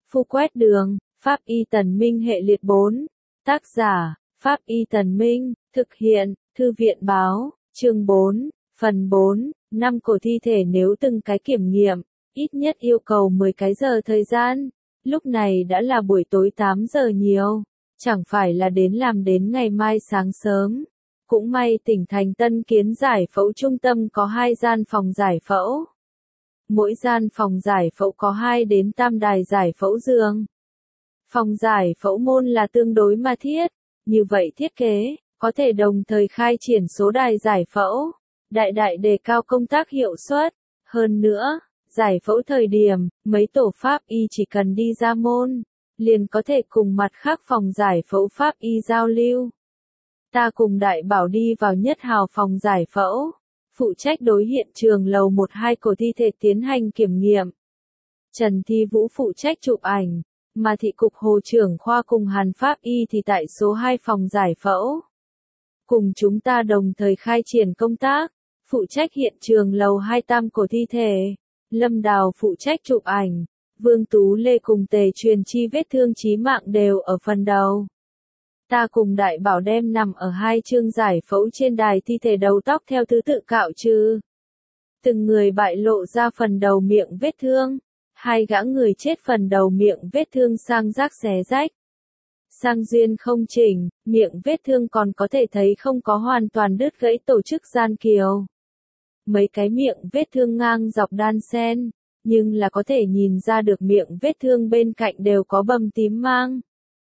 Phu quét đường, Pháp Y Tần Minh hệ liệt 4. Tác giả, Pháp Y Tần Minh, thực hiện, Thư viện báo, chương 4, phần 4, 5 cổ thi thể nếu từng cái kiểm nghiệm, ít nhất yêu cầu 10 cái giờ thời gian. Lúc này đã là buổi tối 8 giờ nhiều, chẳng phải là làm đến ngày mai sáng sớm. Cũng may tỉnh thành Tân Kiến giải phẫu trung tâm có 2 gian phòng giải phẫu. Mỗi gian phòng giải phẫu có 2 đến 3 đài giải phẫu giường. Phòng giải phẫu môn là tương đối mà thiết, như vậy thiết kế, có thể đồng thời khai triển số đài giải phẫu, đại đề cao công tác hiệu suất. Hơn nữa, giải phẫu thời điểm, mấy tổ pháp y chỉ cần đi ra môn, liền có thể cùng mặt khác phòng giải phẫu pháp y giao lưu. Ta cùng đại bảo đi vào nhất hào phòng giải phẫu, phụ trách đối hiện trường lầu 1-2 cổ thi thể tiến hành kiểm nghiệm. Trần Thi Vũ phụ trách chụp ảnh, mà thị cục Hồ trưởng khoa cùng Hàn Pháp Y thì tại số 2 phòng giải phẫu. Cùng chúng ta đồng thời khai triển công tác, phụ trách hiện trường lầu 2 tam cổ thi thể. Lâm Đào phụ trách chụp ảnh, Vương Tú Lê cùng Tề Truyền Chi vết thương chí mạng đều ở phần đầu. Ta cùng đại bảo đem nằm ở 2 chương giải phẫu trên đài thi thể đầu tóc theo thứ tự cạo trừ. Từng người bại lộ ra phần đầu miệng vết thương, 2 gã người chết phần đầu miệng vết thương sang rác xé rách. Sang duyên không chỉnh, miệng vết thương còn có thể thấy không có hoàn toàn đứt gãy tổ chức gian kiều. Mấy cái miệng vết thương ngang dọc đan xen, nhưng là có thể nhìn ra được miệng vết thương bên cạnh đều có bầm tím mang.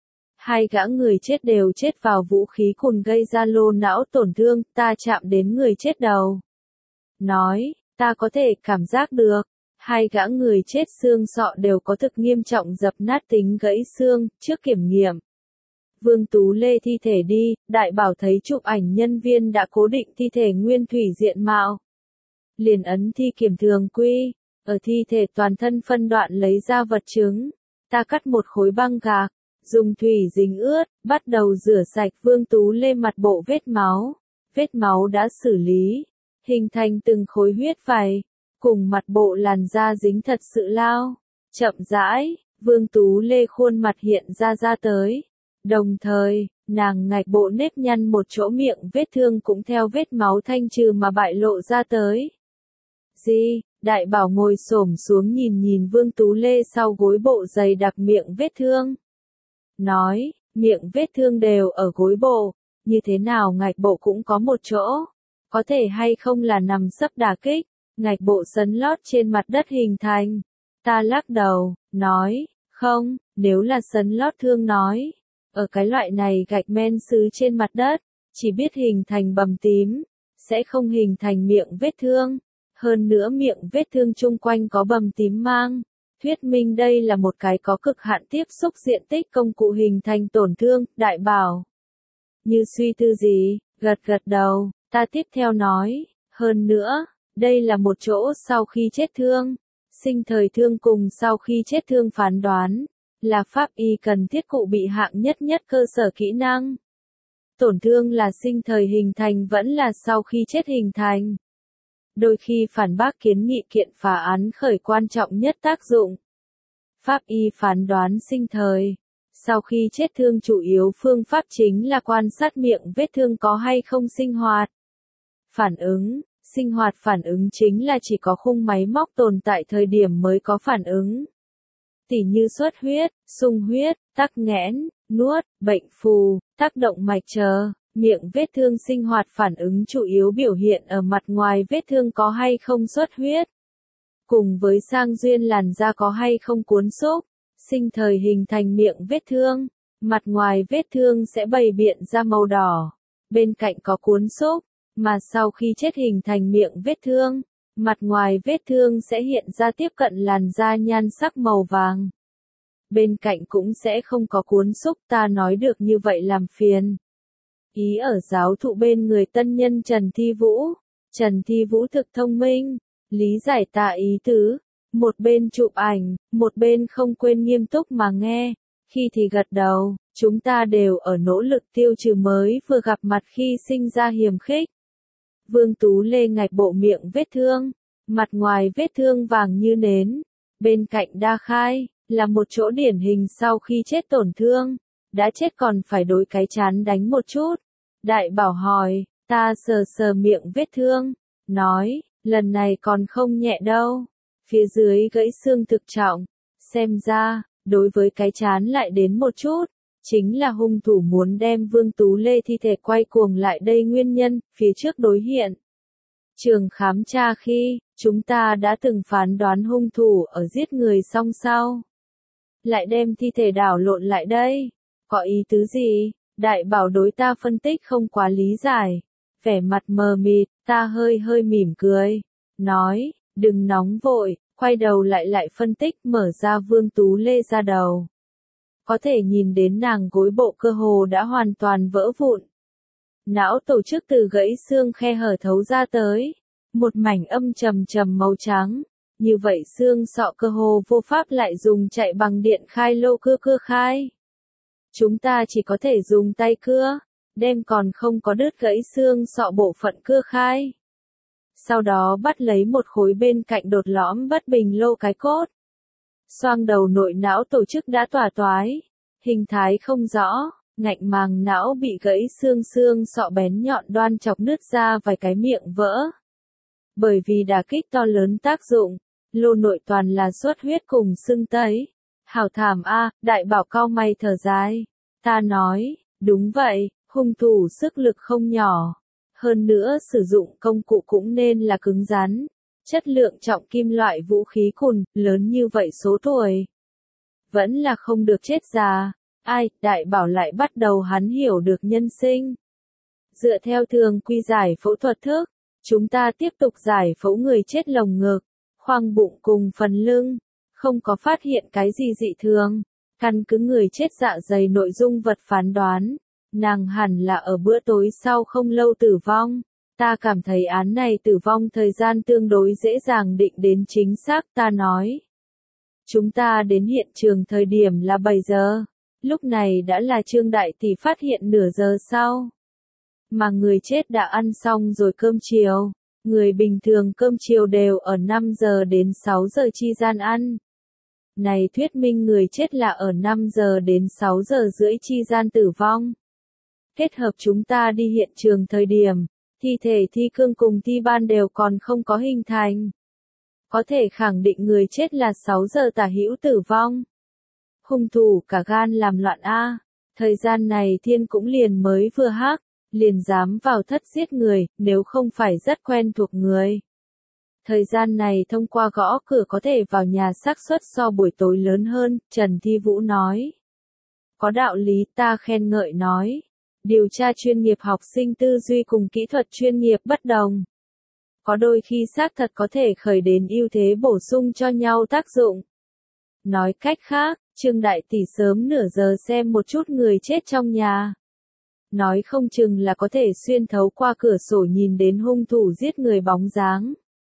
2 gã người chết đều chết vào vũ khí cùn gây ra lô não tổn thương, ta chạm đến người chết đầu. Nói, ta có thể cảm giác được, 2 gã người chết xương sọ đều có thực nghiêm trọng dập nát tính gãy xương, trước kiểm nghiệm. Vương Tú Lê thi thể đi, đại bảo thấy chụp ảnh nhân viên đã cố định thi thể nguyên thủy diện mạo. Liền ấn thi kiểm thường quy, ở thi thể toàn thân phân đoạn lấy ra vật chứng. Ta cắt một khối băng gạc, dùng thủy dính ướt, bắt đầu rửa sạch Vương Tú Lê mặt bộ vết máu. Vết máu đã xử lý, hình thành từng khối huyết vảy, cùng mặt bộ làn da dính thật sự lao. Chậm rãi, Vương Tú Lê khuôn mặt hiện ra tới. Đồng thời, nàng ngạch bộ nếp nhăn một chỗ miệng vết thương cũng theo vết máu thanh trừ mà bại lộ ra tới. Đại bảo ngồi xổm xuống nhìn Vương Tú Lê sau gối bộ dày đặc miệng vết thương. Nói, miệng vết thương đều ở gối bộ, như thế nào ngạch bộ cũng có một chỗ. Có thể hay không là nằm sấp đả kích, ngạch bộ sấn lót trên mặt đất hình thành. Ta lắc đầu, nói, không, nếu là sấn lót thương nói. Ở cái loại này gạch men sứ trên mặt đất, chỉ biết hình thành bầm tím, sẽ không hình thành miệng vết thương. Hơn nữa miệng vết thương chung quanh có bầm tím mang, thuyết minh đây là một cái có cực hạn tiếp xúc diện tích công cụ hình thành tổn thương. Đại bảo như suy tư gì, gật đầu, ta tiếp theo nói, hơn nữa, đây là một chỗ sau khi chết thương, sinh thời thương cùng sau khi chết thương phán đoán, là pháp y cần thiết cụ bị hạng nhất cơ sở kỹ năng. Tổn thương là sinh thời hình thành vẫn là sau khi chết hình thành. Đôi khi phản bác kiến nghị kiện phá án khởi quan trọng nhất tác dụng. Pháp y phán đoán sinh thời, sau khi chết thương chủ yếu phương pháp chính là quan sát miệng vết thương có hay không sinh hoạt. Phản ứng, sinh hoạt phản ứng chính là chỉ có khung máy móc tồn tại thời điểm mới có phản ứng. Tỉ như xuất huyết, sung huyết, tắc nghẽn, nuốt, bệnh phù, tác động mạch chờ. Miệng vết thương sinh hoạt phản ứng chủ yếu biểu hiện ở mặt ngoài vết thương có hay không xuất huyết. Cùng với sang duyên làn da có hay không cuốn xúc, sinh thời hình thành miệng vết thương, mặt ngoài vết thương sẽ bày biện ra màu đỏ, bên cạnh có cuốn xúc, mà sau khi chết hình thành miệng vết thương, mặt ngoài vết thương sẽ hiện ra tiếp cận làn da nhan sắc màu vàng. Bên cạnh cũng sẽ không có cuốn xúc, ta nói được như vậy làm phiền. Ý ở giáo thụ bên người tân nhân Trần Thi Vũ. Trần Thi Vũ thực thông minh, lý giải ta ý tứ, một bên chụp ảnh, một bên không quên nghiêm túc mà nghe, khi thì gật đầu, chúng ta đều ở nỗ lực tiêu trừ mới vừa gặp mặt khi sinh ra hiềm khích. Vương Tú Lê ngạch bộ miệng vết thương, mặt ngoài vết thương vàng như nến, bên cạnh đa khai, là một chỗ điển hình sau khi chết tổn thương, đã chết còn phải đối cái chán đánh một chút. Đại bảo hỏi, ta sờ sờ miệng vết thương, nói, lần này còn không nhẹ đâu, phía dưới gãy xương thực trọng, xem ra, đối với cái chán lại đến một chút, chính là hung thủ muốn đem Vương Tú Lê thi thể quay cuồng lại đây nguyên nhân, phía trước đối hiện. Trường khám tra khi, chúng ta đã từng phán đoán hung thủ ở giết người xong sau. Lại đem thi thể đảo lộn lại đây. Có ý tứ gì? Đại bảo đối ta phân tích không quá lý giải. Vẻ mặt mờ mịt, ta hơi mỉm cười. Nói, đừng nóng vội, quay đầu lại phân tích mở ra Vương Tú Lê ra đầu. Có thể nhìn đến nàng gối bộ cơ hồ đã hoàn toàn vỡ vụn. Não tổ chức từ gãy xương khe hở thấu ra tới. Một mảnh âm trầm màu trắng. Như vậy xương sọ cơ hồ vô pháp lại dùng chạy bằng điện khai lô cưa khai. Chúng ta chỉ có thể dùng tay cưa, đem còn không có đứt gãy xương sọ bộ phận cưa khai. Sau đó bắt lấy một khối bên cạnh đột lõm bất bình lô cái cốt. Xoang đầu nội não tổ chức đã tỏa toái, hình thái không rõ, ngạnh màng não bị gãy xương sọ bén nhọn đoan chọc nứt ra vài cái miệng vỡ. Bởi vì đả kích to lớn tác dụng, lô nội toàn là xuất huyết cùng sưng tấy. Hảo thảm a, đại bảo cao mày thở dài. Ta nói, đúng vậy, hung thủ sức lực không nhỏ. Hơn nữa sử dụng công cụ cũng nên là cứng rắn. Chất lượng trọng kim loại vũ khí cùn, lớn như vậy số tuổi. Vẫn là không được chết già. Ai, đại bảo lại bắt đầu hắn hiểu được nhân sinh. Dựa theo thường quy giải phẫu thuật thức, chúng ta tiếp tục giải phẫu người chết lồng ngực, khoang bụng cùng phần lưng. Không có phát hiện cái gì dị thường. Căn cứ người chết dạ dày nội dung vật phán đoán. Nàng hẳn là ở bữa tối sau không lâu tử vong. Ta cảm thấy án này tử vong thời gian tương đối dễ dàng định đến chính xác, ta nói. Chúng ta đến hiện trường thời điểm là 7 giờ. Lúc này đã là Trương Đại Tỷ phát hiện nửa giờ sau. Mà người chết đã ăn xong rồi cơm chiều. Người bình thường cơm chiều đều ở 5 giờ đến 6 giờ chi gian ăn. Này thuyết minh người chết là ở 5 giờ đến 6 giờ rưỡi chi gian tử vong. Kết hợp chúng ta đi hiện trường thời điểm, thi thể thi cương cùng thi ban đều còn không có hình thành. Có thể khẳng định người chết là 6 giờ tả hữu tử vong. Hung thủ cả gan làm loạn A. Thời gian này thiên cũng liền mới vừa hắc, liền dám vào thất giết người, nếu không phải rất quen thuộc người. Thời gian này thông qua gõ cửa có thể vào nhà xác suất so buổi tối lớn hơn, Trần Thi Vũ nói. Có đạo lý, ta khen ngợi nói. Điều tra chuyên nghiệp học sinh tư duy cùng kỹ thuật chuyên nghiệp bất đồng. Có đôi khi xác thật có thể khởi đến ưu thế bổ sung cho nhau tác dụng. Nói cách khác, Trương Đại Tỷ sớm nửa giờ xem một chút người chết trong nhà. Nói không chừng là có thể xuyên thấu qua cửa sổ nhìn đến hung thủ giết người bóng dáng.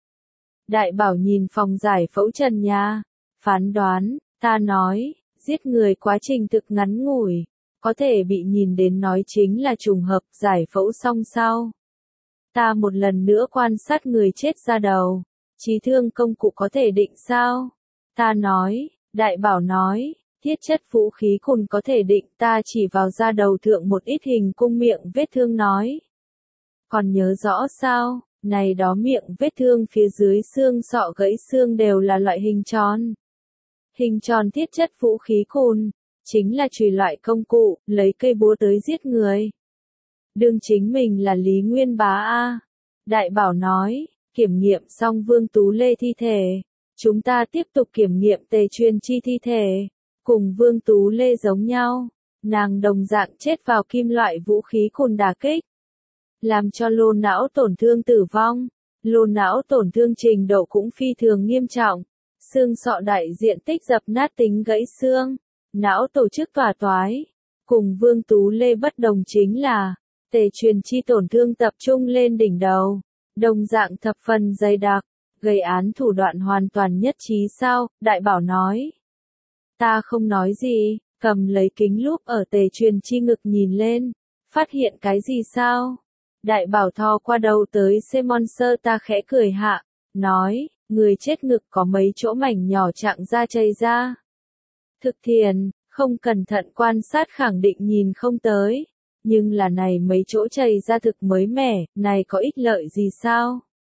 Đại bảo nhìn phòng giải phẫu trần nhà. Phán đoán, ta nói, giết người quá trình thực ngắn ngủi. Có thể bị nhìn đến nói chính là trùng hợp giải phẫu xong sau. Ta một lần nữa quan sát người chết ra đầu. Chí thương công cụ có thể định sao? Ta nói, đại bảo nói, thiết chất vũ khí cùn có thể định, ta chỉ vào da đầu thượng một ít hình cung miệng vết thương nói. Còn nhớ rõ sao? Này đó miệng vết thương phía dưới xương sọ gãy xương đều là loại hình tròn. Hình tròn thiết chất vũ khí cùn, chính là chùy loại công cụ, lấy cây búa tới giết người. Đương chính mình là Lý Nguyên Bá A. Đại bảo nói, kiểm nghiệm xong Vương Tú Lê thi thể. Chúng ta tiếp tục kiểm nghiệm Tề Truyền Chi thi thể. Cùng Vương Tú Lê giống nhau. Nàng đồng dạng chết vào kim loại vũ khí cùn đả kích. Làm cho lô não tổn thương tử vong. Lô não tổn thương trình độ cũng phi thường nghiêm trọng. Xương sọ đại diện tích dập nát tính gãy xương. Não tổ chức tỏa toái. Cùng Vương Tú Lê bất đồng chính là, Tề Truyền Chi tổn thương tập trung lên đỉnh đầu. Đồng dạng thập phần dày đặc. Gây án thủ đoạn hoàn toàn nhất trí sao, đại bảo nói. Ta không nói gì, cầm lấy kính lúp ở Tề Truyền Chi ngực nhìn lên. Phát hiện cái gì sao? Đại bảo thò qua đầu tới Semonser, ta khẽ cười hạ. Nói, người chết ngực có mấy chỗ mảnh nhỏ chạng da chảy ra. Thực thiền, không cẩn thận quan sát khẳng định nhìn không tới. Nhưng là này mấy chỗ chảy ra thực mới mẻ, này có ích lợi gì sao?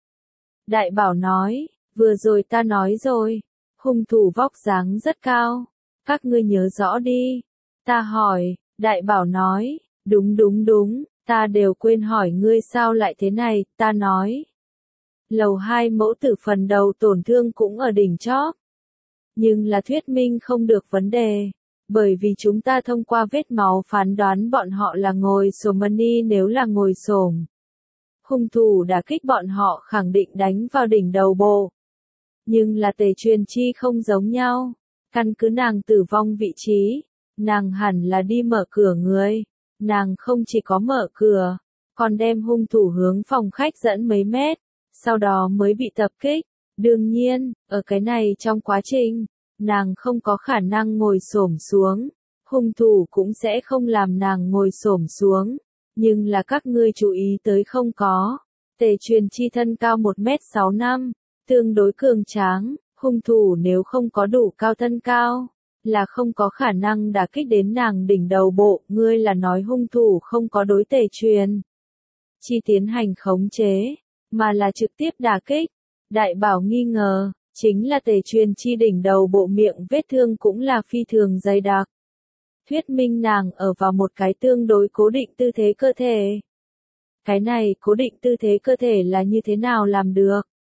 Đại bảo nói, vừa rồi ta nói rồi, hung thủ vóc dáng rất cao, các ngươi nhớ rõ đi. Ta hỏi, đại bảo nói, đúng, ta đều quên hỏi ngươi sao lại thế này, ta nói. Lầu 2 mẫu tử phần đầu tổn thương cũng ở đỉnh chóp. Nhưng là thuyết minh không được vấn đề, bởi vì chúng ta thông qua vết máu phán đoán bọn họ là ngồi xổm nếu là ngồi xổm. Hung thủ đã kích bọn họ khẳng định đánh vào đỉnh đầu bộ. Nhưng là Tề Truyền Chi không giống nhau, căn cứ nàng tử vong vị trí, nàng hẳn là đi mở cửa người, nàng không chỉ có mở cửa, còn đem hung thủ hướng phòng khách dẫn mấy mét, sau đó mới bị tập kích. Đương nhiên, ở cái này trong quá trình, nàng không có khả năng ngồi xổm xuống, hung thủ cũng sẽ không làm nàng ngồi xổm xuống, nhưng là các ngươi chú ý tới không có. Tề Truyền Chi thân cao 1m65, tương đối cường tráng, hung thủ nếu không có đủ cao thân cao, là không có khả năng đả kích đến nàng đỉnh đầu bộ. Ngươi là nói hung thủ không có đối Tề Truyền Chi tiến hành khống chế, mà là trực tiếp đả kích. Đại bảo nghi ngờ, chính là Tề Truyền Chi đỉnh đầu bộ miệng vết thương cũng là phi thường dày đặc. Thuyết minh nàng ở vào một cái tương đối cố định tư thế cơ thể. Cái này cố định tư thế cơ thể là như thế nào làm được?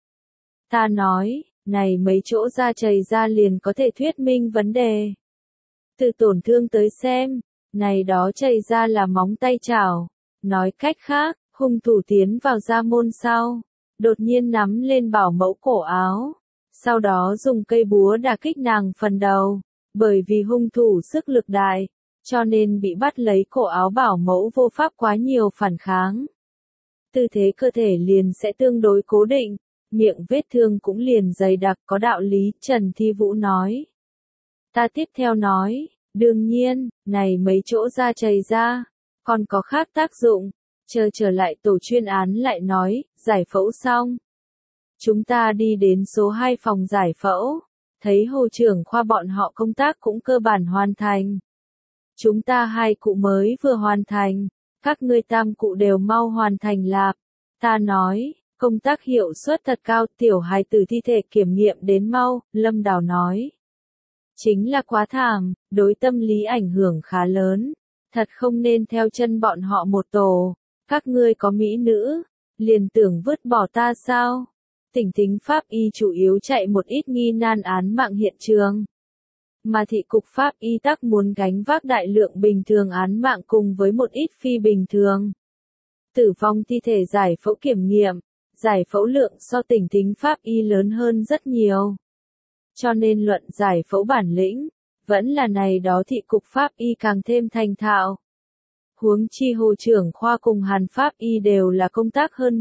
Ta nói, này mấy chỗ da chảy ra liền có thể thuyết minh vấn đề. Từ tổn thương tới xem, này đó chảy ra là móng tay chảo. Nói cách khác, hung thủ tiến vào gia môn sau, đột nhiên nắm lên bảo mẫu cổ áo, sau đó dùng cây búa đả kích nàng phần đầu. Bởi vì hung thủ sức lực đại, cho nên bị bắt lấy cổ áo bảo mẫu vô pháp quá nhiều phản kháng. Tư thế cơ thể liền sẽ tương đối cố định, miệng vết thương cũng liền dày đặc có đạo lý, Trần Thi Vũ nói. Ta tiếp theo nói, đương nhiên, này mấy chỗ da chảy ra, còn có khác tác dụng, trở lại tổ chuyên án lại nói, giải phẫu xong. Chúng ta đi đến số 2 phòng giải phẫu, thấy Hồ trưởng khoa bọn họ công tác cũng cơ bản hoàn thành. Chúng ta 2 cụ mới vừa hoàn thành, các ngươi tam cụ đều mau hoàn thành lạp. Ta nói, công tác hiệu suất thật cao, tiểu hài tử thi thể kiểm nghiệm đến mau, Lâm Đào nói. Chính là quá thảm, đối tâm lý ảnh hưởng khá lớn, thật không nên theo chân bọn họ một tổ. Các ngươi có mỹ nữ, liền tưởng vứt bỏ ta sao? Tỉnh thính pháp y chủ yếu chạy một ít nghi nan án mạng hiện trường. Mà thị cục pháp y tắc muốn gánh vác đại lượng bình thường án mạng cùng với một ít phi bình thường. Tử vong thi thể giải phẫu kiểm nghiệm, giải phẫu lượng so tỉnh thính pháp y lớn hơn rất nhiều. Cho nên luận giải phẫu bản lĩnh, vẫn là này đó thị cục pháp y càng thêm thành thạo. Huống chi Hồ trưởng khoa cùng Hàn pháp y đều là công tác hơn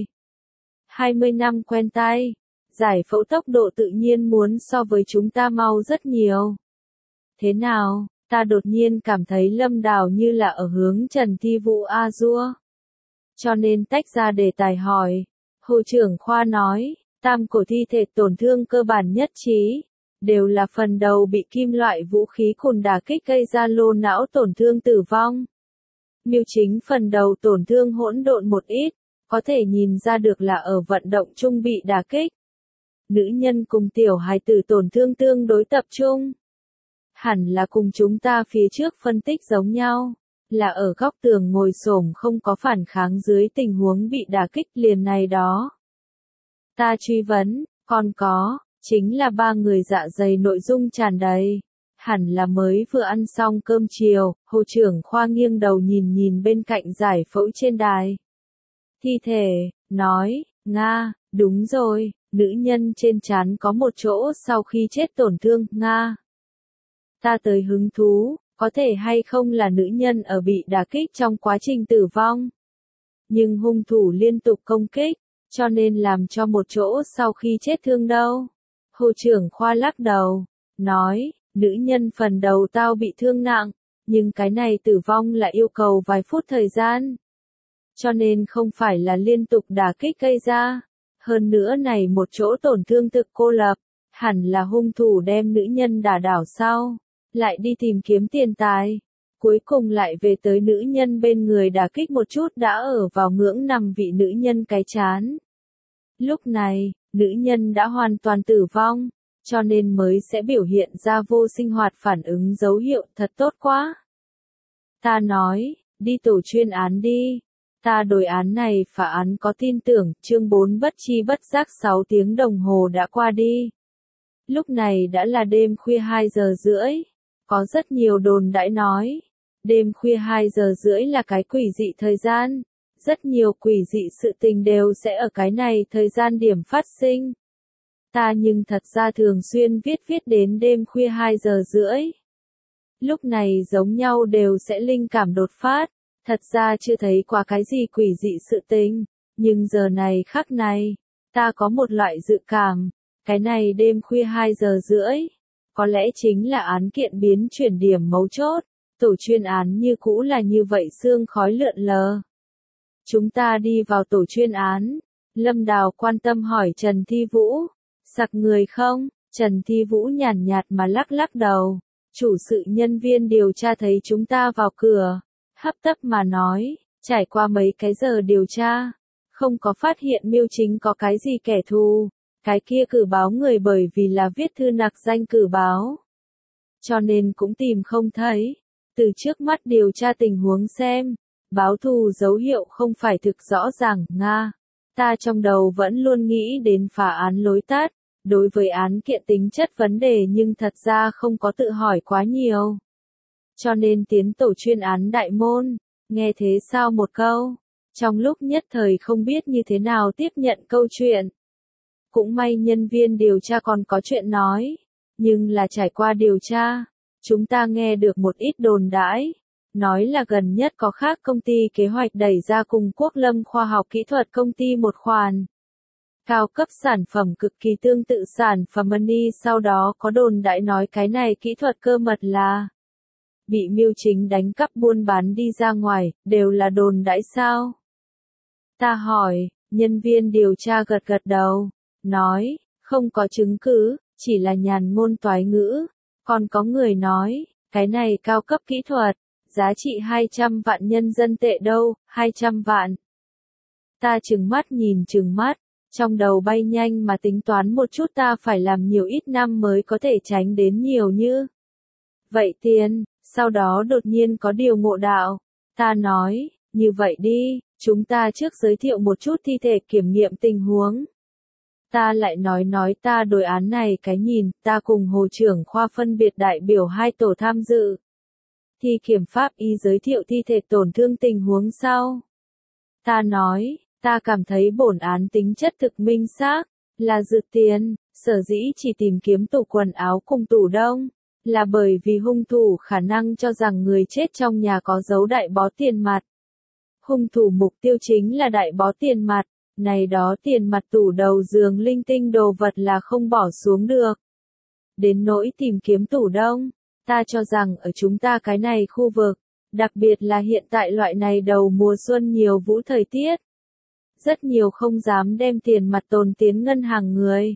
20 năm quen tay, giải phẫu tốc độ tự nhiên muốn so với chúng ta mau rất nhiều. Thế nào, ta đột nhiên cảm thấy Lâm Đào như là ở hướng Trần Thi Vũ a dua. Cho nên tách ra đề tài hỏi. Hồ trưởng khoa nói, tam cổ thi thể tổn thương cơ bản nhất trí, đều là phần đầu bị kim loại vũ khí cùn đả kích gây ra lô não tổn thương tử vong. Miêu chính phần đầu tổn thương hỗn độn một ít, có thể nhìn ra được là ở vận động chung bị đả kích. Nữ nhân cùng tiểu hài tử tổn thương tương đối tập trung. Hẳn là cùng chúng ta phía trước phân tích giống nhau, là ở góc tường ngồi xổm không có phản kháng dưới tình huống bị đả kích liền này đó. Ta truy vấn, còn có, chính là 3 người dạ dày nội dung tràn đầy. Hẳn là mới vừa ăn xong cơm chiều, Hồ trưởng khoa nghiêng đầu nhìn bên cạnh giải phẫu trên đài. Thi thể, nói, Nga, đúng rồi, nữ nhân trên trán có một chỗ sau khi chết tổn thương, Nga. Ta tới hứng thú, có thể hay không là nữ nhân ở bị đả kích trong quá trình tử vong. Nhưng hung thủ liên tục công kích, cho nên làm cho một chỗ sau khi chết thương đâu. Hồ trưởng khoa lắc đầu, nói, nữ nhân phần đầu tao bị thương nặng, nhưng cái này tử vong là yêu cầu vài phút thời gian. Cho nên không phải là liên tục đả kích gây ra. Hơn nữa này một chỗ tổn thương thực cô lập, hẳn là hung thủ đem nữ nhân đả đảo sau. lại đi tìm kiếm tiền tài. Cuối cùng lại về tới nữ nhân bên người đả kích một chút đã ở vào ngưỡng nằm vị nữ nhân cái chán. Lúc này, nữ nhân đã hoàn toàn tử vong, cho nên mới sẽ biểu hiện ra vô sinh hoạt phản ứng dấu hiệu thật tốt quá. Ta nói, đi tổ chuyên án đi. Ta đối án này phá án có tin tưởng, chương 4 bất chi bất giác 6 tiếng đồng hồ đã qua đi. Lúc này đã là đêm khuya 2 giờ rưỡi. Có rất nhiều đồn đãi nói, đêm khuya 2 giờ rưỡi là cái quỷ dị thời gian. Rất nhiều quỷ dị sự tình đều sẽ ở cái này thời gian điểm phát sinh. Ta nhưng thật ra thường xuyên viết đến đêm khuya 2 giờ rưỡi. Lúc này giống nhau đều sẽ linh cảm đột phát. Thật ra chưa thấy qua cái gì quỷ dị sự tình, nhưng giờ này khắc này, ta có một loại dự cảm, cái này đêm khuya 2 giờ rưỡi, có lẽ chính là án kiện biến chuyển điểm mấu chốt, tổ chuyên án như cũ là như vậy sương khói lượn lờ. Chúng ta đi vào tổ chuyên án, Lâm Đào quan tâm hỏi Trần Thi Vũ, sặc người không? Trần Thi Vũ nhàn nhạt mà lắc đầu, chủ sự nhân viên điều tra thấy chúng ta vào cửa. Hấp tấp mà nói, trải qua mấy cái giờ điều tra, không có phát hiện Miêu Chính có cái gì kẻ thù, cái kia cử báo người bởi vì là viết thư nặc danh cử báo. Cho nên cũng tìm không thấy, từ trước mắt điều tra tình huống xem, báo thù dấu hiệu không phải thực rõ ràng, Nga. Ta trong đầu vẫn luôn nghĩ đến phá án lối tắt, đối với án kiện tính chất vấn đề nhưng thật ra không có tự hỏi quá nhiều. Cho nên tiến tổ chuyên án đại môn, nghe thế sao một câu, trong lúc nhất thời không biết như thế nào tiếp nhận câu chuyện. Cũng may nhân viên điều tra còn có chuyện nói, nhưng là trải qua điều tra, chúng ta nghe được một ít đồn đãi, nói là gần nhất có khác công ty kế hoạch đẩy ra cùng Quốc Lâm Khoa học Kỹ thuật công ty một khoản cao cấp sản phẩm cực kỳ tương tự sản phẩm Money, sau đó có đồn đãi nói cái này kỹ thuật cơ mật là bị Miêu Chính đánh cắp buôn bán đi ra ngoài, đều là đồn đãi sao? Ta hỏi, nhân viên điều tra gật đầu, nói, không có chứng cứ, chỉ là nhàn ngôn toái ngữ. Còn có người nói, cái này cao cấp kỹ thuật, giá trị 200 vạn nhân dân tệ đâu, 200 vạn. Ta trừng mắt, trong đầu bay nhanh mà tính toán một chút ta phải làm nhiều ít năm mới có thể tránh đến nhiều như vậy tiền. Sau đó đột nhiên có điều ngộ đạo, ta nói, như vậy đi, chúng ta trước giới thiệu một chút thi thể kiểm nghiệm tình huống. Ta lại nói ta đối án này cái nhìn, ta cùng Hồ trưởng khoa phân biệt đại biểu 2 tổ tham dự. Thi kiểm pháp y giới thiệu thi thể tổn thương tình huống sau. Ta nói, ta cảm thấy bổn án tính chất thực minh xác, là dự tiền, sở dĩ chỉ tìm kiếm tủ quần áo cùng tủ đông. Là bởi vì hung thủ khả năng cho rằng người chết trong nhà có giấu đại bó tiền mặt. Hung thủ mục tiêu chính là đại bó tiền mặt, này đó tiền mặt tủ đầu giường linh tinh đồ vật là không bỏ xuống được. Đến nỗi tìm kiếm tủ đông, ta cho rằng ở chúng ta cái này khu vực, đặc biệt là hiện tại loại này đầu mùa xuân nhiều vũ thời tiết. Rất nhiều không dám đem tiền mặt tồn tiến ngân hàng người.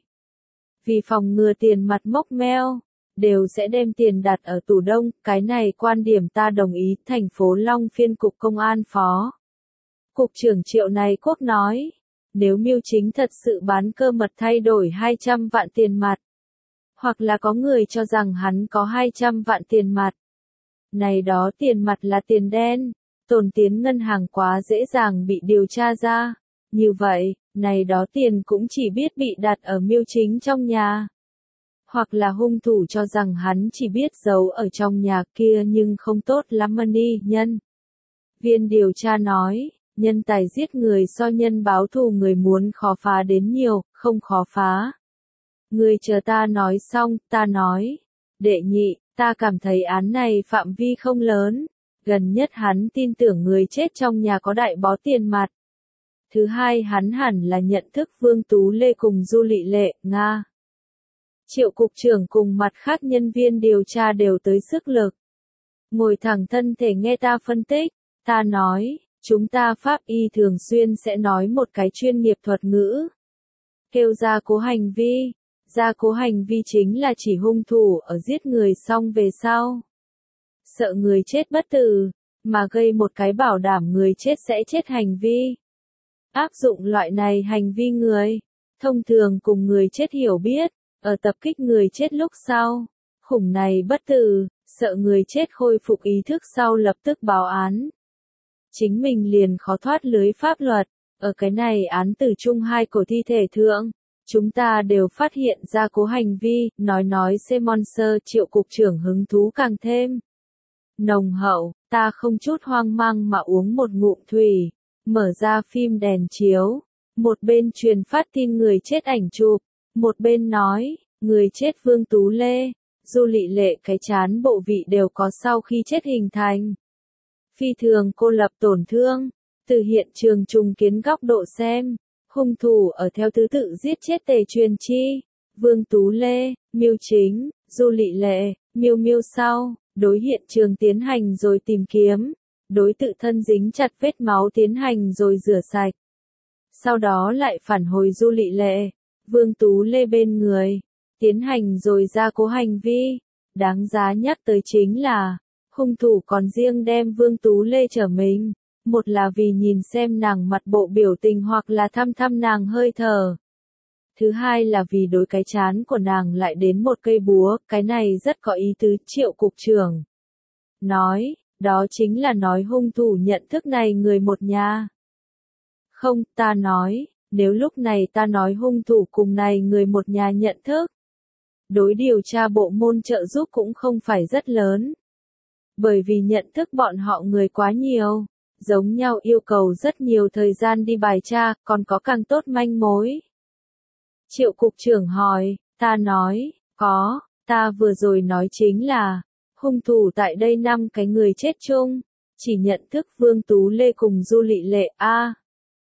Vì phòng ngừa tiền mặt mốc meo, đều sẽ đem tiền đặt ở tủ đông, cái này quan điểm ta đồng ý. Thành phố Long Phiên Cục Công an Phó Cục trưởng Triệu Này Quốc nói, nếu Miêu Chính thật sự bán cơ mật thay đổi 200 vạn tiền mặt, hoặc là có người cho rằng hắn có 200 vạn tiền mặt, này đó tiền mặt là tiền đen, tồn tiến ngân hàng quá dễ dàng bị điều tra ra, như vậy, này đó tiền cũng chỉ biết bị đặt ở Miêu Chính trong nhà. Hoặc là hung thủ cho rằng hắn chỉ biết giấu ở trong nhà kia nhưng không tốt lắm. Money nhân viên điều tra nói, nhân tài giết người so nhân báo thù người muốn khó phá đến nhiều, không khó phá. Người chờ ta nói xong, ta nói, đệ nhị, ta cảm thấy án này phạm vi không lớn, gần nhất hắn tin tưởng người chết trong nhà có đại bó tiền mặt. Thứ hai hắn hẳn là nhận thức Vương Tú Lê cùng Du Lị Lệ, Nga. Triệu cục trưởng cùng mặt khác nhân viên điều tra đều tới sức lực. Ngồi thẳng thân thể nghe ta phân tích, ta nói, chúng ta pháp y thường xuyên sẽ nói một cái chuyên nghiệp thuật ngữ. Kêu ra cố hành vi, Gia cố hành vi chính là chỉ hung thủ ở giết người xong về sau. Sợ người chết bất tử, mà gây một cái bảo đảm người chết sẽ chết hành vi. Áp dụng loại này hành vi người, thông thường cùng người chết hiểu biết, ở tập kích người chết lúc sau. Khủng này bất tử, sợ người chết khôi phục ý thức sau lập tức báo án. Chính mình liền khó thoát lưới pháp luật, ở cái này án tử chung 2 cổ thi thể thượng. Chúng ta đều phát hiện ra cố hành vi, nói Semonser Triệu cục trưởng hứng thú càng thêm nồng hậu, ta không chút hoang mang mà uống một ngụm thủy, mở ra phim đèn chiếu, một bên truyền phát tin người chết ảnh chụp, một bên nói, người chết Vương Tú Lê, Du Lị Lệ cái chán bộ vị đều có sau khi chết hình thành. Phi thường cô lập tổn thương, từ hiện trường trùng kiến góc độ xem. Hung thủ ở theo thứ tự giết chết Tề Truyền Chi, Vương Tú Lê, Miêu Chính, Du Lị Lệ, Miêu Miêu sau, đối hiện trường tiến hành rồi tìm kiếm, đối tự thân dính chặt vết máu tiến hành rồi rửa sạch. Sau đó lại phản hồi Du Lị Lệ, Vương Tú Lê bên người, tiến hành rồi gia cố hành vi. Đáng giá nhắc tới chính là, hung thủ còn riêng đem Vương Tú Lê trở mình. Một là vì nhìn xem nàng mặt bộ biểu tình hoặc là thăm thăm nàng hơi thở. Thứ hai là vì đối cái chán của nàng lại đến một cây búa, cái này rất có ý tứ. Triệu cục trưởng nói, đó chính là nói hung thủ nhận thức này người một nhà. Không, ta nói, nếu lúc này ta nói hung thủ cùng này người một nhà nhận thức, đối điều tra bộ môn trợ giúp cũng không phải rất lớn. Bởi vì nhận thức bọn họ người quá nhiều. Giống nhau yêu cầu rất nhiều thời gian đi bài tra, còn có càng tốt manh mối. Triệu cục trưởng hỏi, ta nói, có, ta vừa rồi nói chính là, hung thủ tại đây 5 cái người chết chung, chỉ nhận thức Vương Tú Lê cùng Du Lị Lệ a.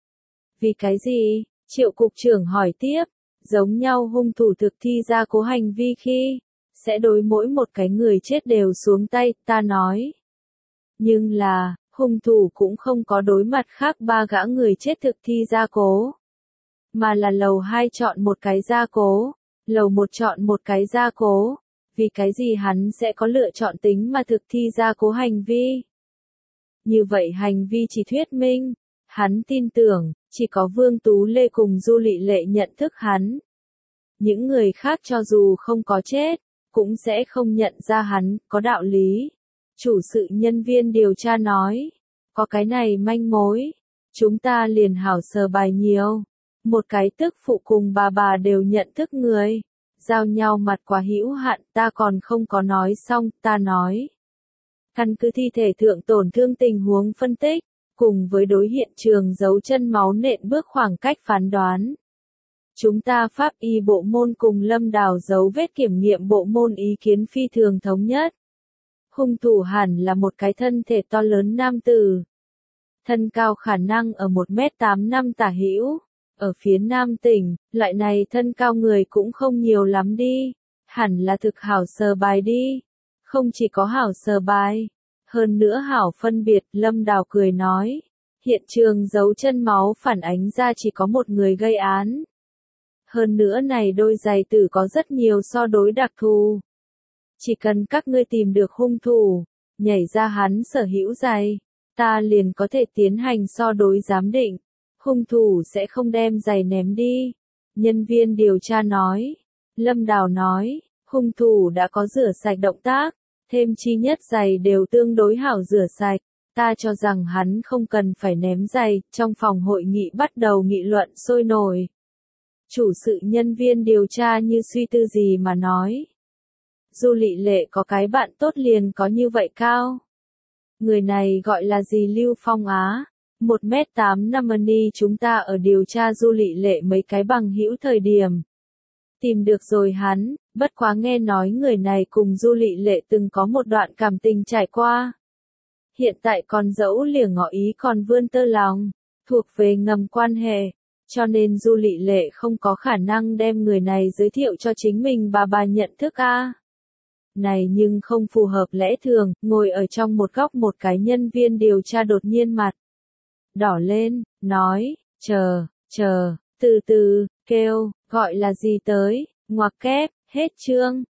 Vì cái gì? Triệu cục trưởng hỏi tiếp, giống nhau hung thủ thực thi ra cố hành vi khi, sẽ đối mỗi một cái người chết đều xuống tay, ta nói. Nhưng là, hung thủ cũng không có đối mặt khác 3 gã người chết thực thi gia cố. Mà là lầu 2 chọn một cái gia cố, lầu 1 chọn một cái gia cố. Vì cái gì hắn sẽ có lựa chọn tính mà thực thi gia cố hành vi? Như vậy hành vi chỉ thuyết minh, hắn tin tưởng, chỉ có Vương Tú Lê cùng Du Lị Lệ nhận thức hắn. Những người khác cho dù không có chết, cũng sẽ không nhận ra hắn, có đạo lý. Chủ sự nhân viên điều tra nói, có cái này manh mối, chúng ta liền hảo sờ bài nhiều. Một cái tức phụ cùng bà đều nhận thức người, giao nhau mặt quá hữu hạn, ta còn không có nói xong, ta nói. Căn cứ thi thể thượng tổn thương tình huống phân tích, cùng với đối hiện trường dấu chân máu nện bước khoảng cách phán đoán. Chúng ta pháp y bộ môn cùng Lâm Đào dấu vết kiểm nghiệm bộ môn ý kiến phi thường thống nhất. Hung thủ hẳn là một cái thân thể to lớn nam tử. Thân cao khả năng ở 1m85 tả hữu. Ở phía Nam tỉnh, loại này thân cao người cũng không nhiều lắm đi. Hẳn là thực hảo sờ bài đi. Không chỉ có hảo sờ bài, hơn nữa hảo phân biệt, Lâm Đào cười nói. Hiện trường dấu chân máu phản ánh ra chỉ có một người gây án. Hơn nữa này đôi giày tử có rất nhiều so đối đặc thù. Chỉ cần các ngươi tìm được hung thủ, nhảy ra hắn sở hữu giày, ta liền có thể tiến hành so đối giám định. Hung thủ sẽ không đem giày ném đi. Nhân viên điều tra nói. Lâm Đào nói, hung thủ đã có rửa sạch động tác, thêm chi nhất giày đều tương đối hảo rửa sạch. Ta cho rằng hắn không cần phải ném giày. Trong phòng hội nghị bắt đầu nghị luận sôi nổi. Chủ sự nhân viên điều tra như suy tư gì mà nói. Du Lị Lệ có cái bạn tốt liền có như vậy cao. Người này gọi là gì Lưu Phong Á. 1m85 chúng ta ở điều tra Du Lị Lệ mấy cái bằng hữu thời điểm. Tìm được rồi hắn, bất quá nghe nói người này cùng Du Lị Lệ từng có một đoạn cảm tình trải qua. Hiện tại còn dẫu lìa ngỏ ý còn vươn tơ lòng, thuộc về ngầm quan hệ, cho nên Du Lị Lệ không có khả năng đem người này giới thiệu cho chính mình bà nhận thức a. Này nhưng không phù hợp lẽ thường, ngồi ở trong một góc một cái nhân viên điều tra đột nhiên mặt đỏ lên, nói, chờ, từ từ, kêu, gọi là gì tới, Ngoặc kép, hết chương.